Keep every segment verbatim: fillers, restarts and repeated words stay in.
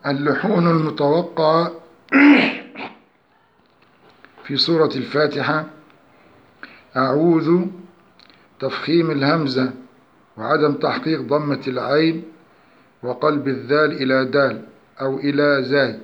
اللحون المتوقعة في سورة الفاتحة: أعوذ، تفخيم الهمزة وعدم تحقيق ضمة العين وقلب الذال إلى دال أو إلى زاي،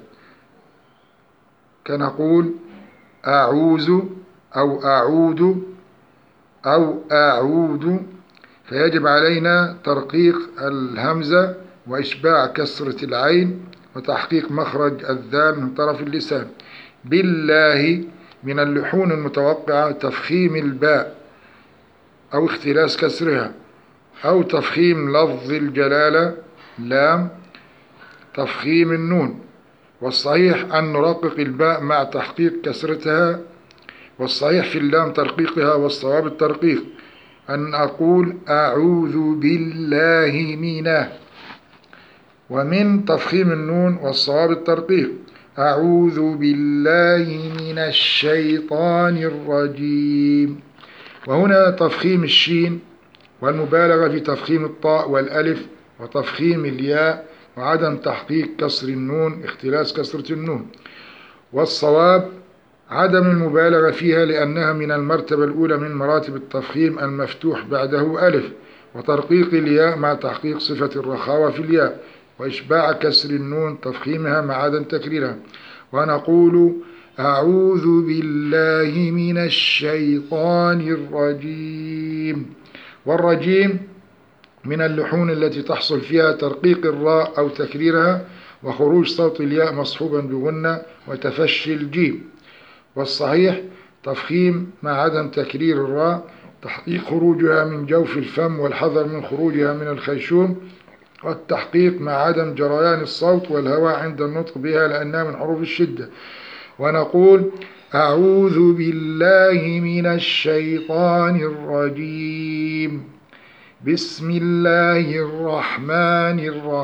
كنقول أعوذ أو أعود أو أعود، فيجب علينا ترقيق الهمزة وإشباع كسرة العين وتحقيق مخرج الذال من طرف اللسان. بالله من اللحون المتوقعة تفخيم الباء أو اختلاس كسرها، أو تفخيم لفظ الجلالة لام، تفخيم النون، والصحيح أن نرقق الباء مع تحقيق كسرتها، والصحيح في اللام ترقيقها، والصواب الترقيق. أن أقول أعوذ بالله منه، ومن تفخيم النون والصواب الترقيق. أعوذ بالله من الشيطان الرجيم. وهنا تفخيم الشين والمبالغة في تفخيم الطاء والألف وتفخيم الياء وعدم تحقيق كسر النون، اختلاس كسرة النون، والصواب عدم المبالغة فيها لأنها من المرتبة الأولى من مراتب التفخيم المفتوح بعده ألف، وترقيق الياء مع تحقيق صفة الرخاوة في الياء، وإشباع كسر النون تفخيمها مع عدم تكريرها. ونقول أعوذ بالله من الشيطان الرجيم. والرجيم من اللحون التي تحصل فيها ترقيق الراء أو تكريرها وخروج صوت الياء مصحوبا بغنة وتفشي الجيم، والصحيح تفخيم مع عدم تكرير الراء، تحقيق خروجها من جوف الفم والحذر من خروجها من الخيشوم، والتحقيق مع عدم جريان الصوت والهواء عند النطق بها لأنها من حروف الشدة. ونقول أعوذ بالله من الشيطان الرجيم، بسم الله الرحمن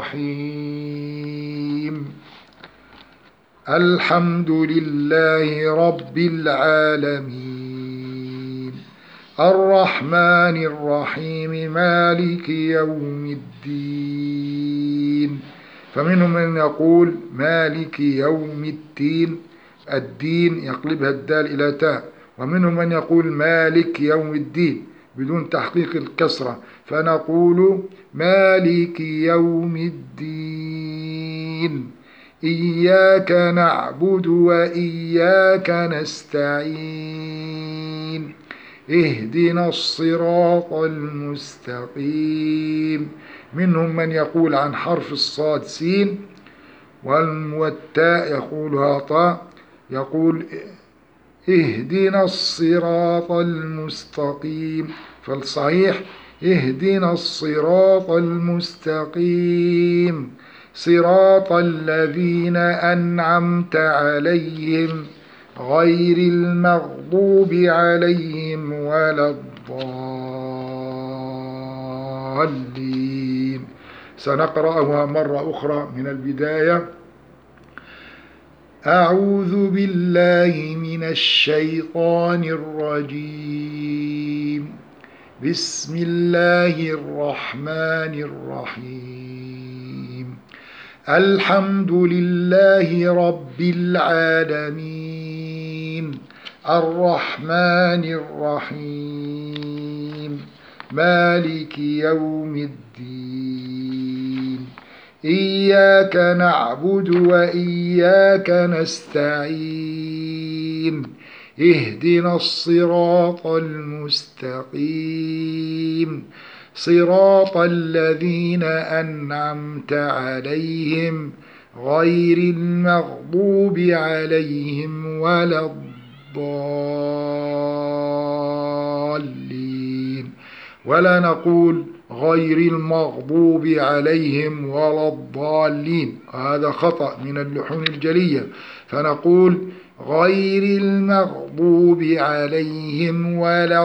الرحيم، الحمد لله رب العالمين، الرحمن الرحيم، مالك يوم الدين. فمنهم من يقول مالك يوم الدين، الدين يقلبها الدال إلى تاء، ومنهم من يقول مالك يوم الدين بدون تحقيق الكسرة، فنقول مالك يوم الدين، إياك نعبد وإياك نستعين، اهدنا الصراط المستقيم. منهم من يقول عن حرف الصاد سين والتاء يقولها طاء، يقول اهدنا الصراط المستقيم، فالصحيح اهدنا الصراط المستقيم، صراط الذين أنعمت عليهم غير المغضوب عليهم ولا الضالين. سنقرأها مرة أخرى من البداية. أعوذ بالله من الشيطان الرجيم، بسم الله الرحمن الرحيم، الحمد لله رب العالمين، الرحمن الرحيم، مالك يوم الدين، إياك نعبد وإياك نستعين، اهدنا الصراط المستقيم، صراط الذين أنعمت عليهم غير المغضوب عليهم ولا الضالين. ولا نقول غير المغضوب عليهم ولا الضالين، هذا خطأ من اللحون الجلية، فنقول غير المغضوب عليهم ولا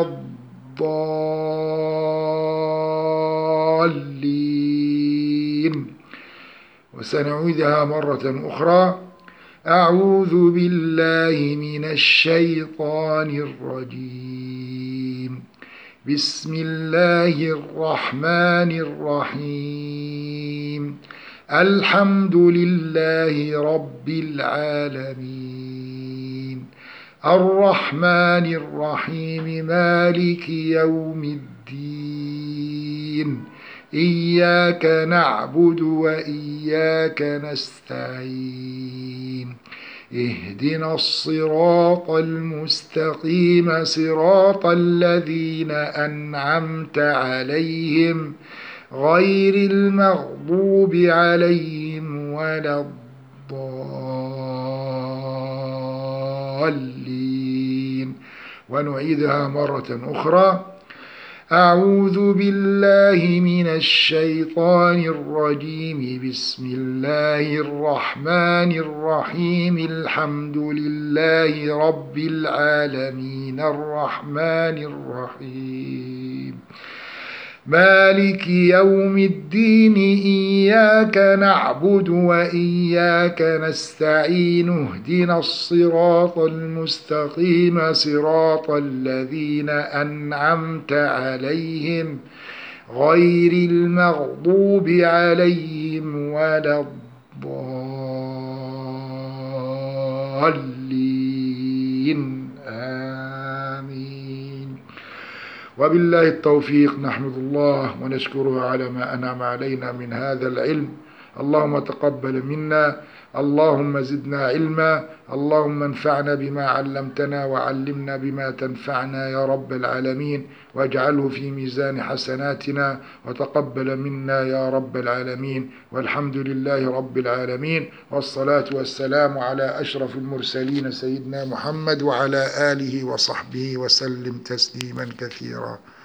الضالين. وسنعيدها مرة أخرى. أعوذ بالله من الشيطان الرجيم، بسم الله الرحمن الرحيم، الحمد لله رب العالمين الرحمن الرحيم مالك يوم الدين إياك نعبد وإياك نستعين اهدنا الصراط المستقيم صراط الذين أنعمت عليهم غير المغضوب عليهم ولا الضالين. ونعيدها مرة أخرى. أعوذ بالله من الشيطان الرجيم بسم الله الرحمن الرحيم الحمد لله رب العالمين الرحمن الرحيم مالك يوم الدين إياك نعبد وإياك نستعين اهدنا الصراط المستقيم صراط الذين أنعمت عليهم غير المغضوب عليهم ولا الضالين آمين. وبالله التوفيق. نحمد الله ونشكره على ما أنعم علينا من هذا العلم. اللهم تقبل منا، اللهم زدنا علما، اللهم انفعنا بما علمتنا وعلمنا بما تنفعنا يا رب العالمين، واجعله في ميزان حسناتنا وتقبل منا يا رب العالمين. والحمد لله رب العالمين، والصلاة والسلام على أشرف المرسلين سيدنا محمد وعلى آله وصحبه وسلم تسليما كثيرا.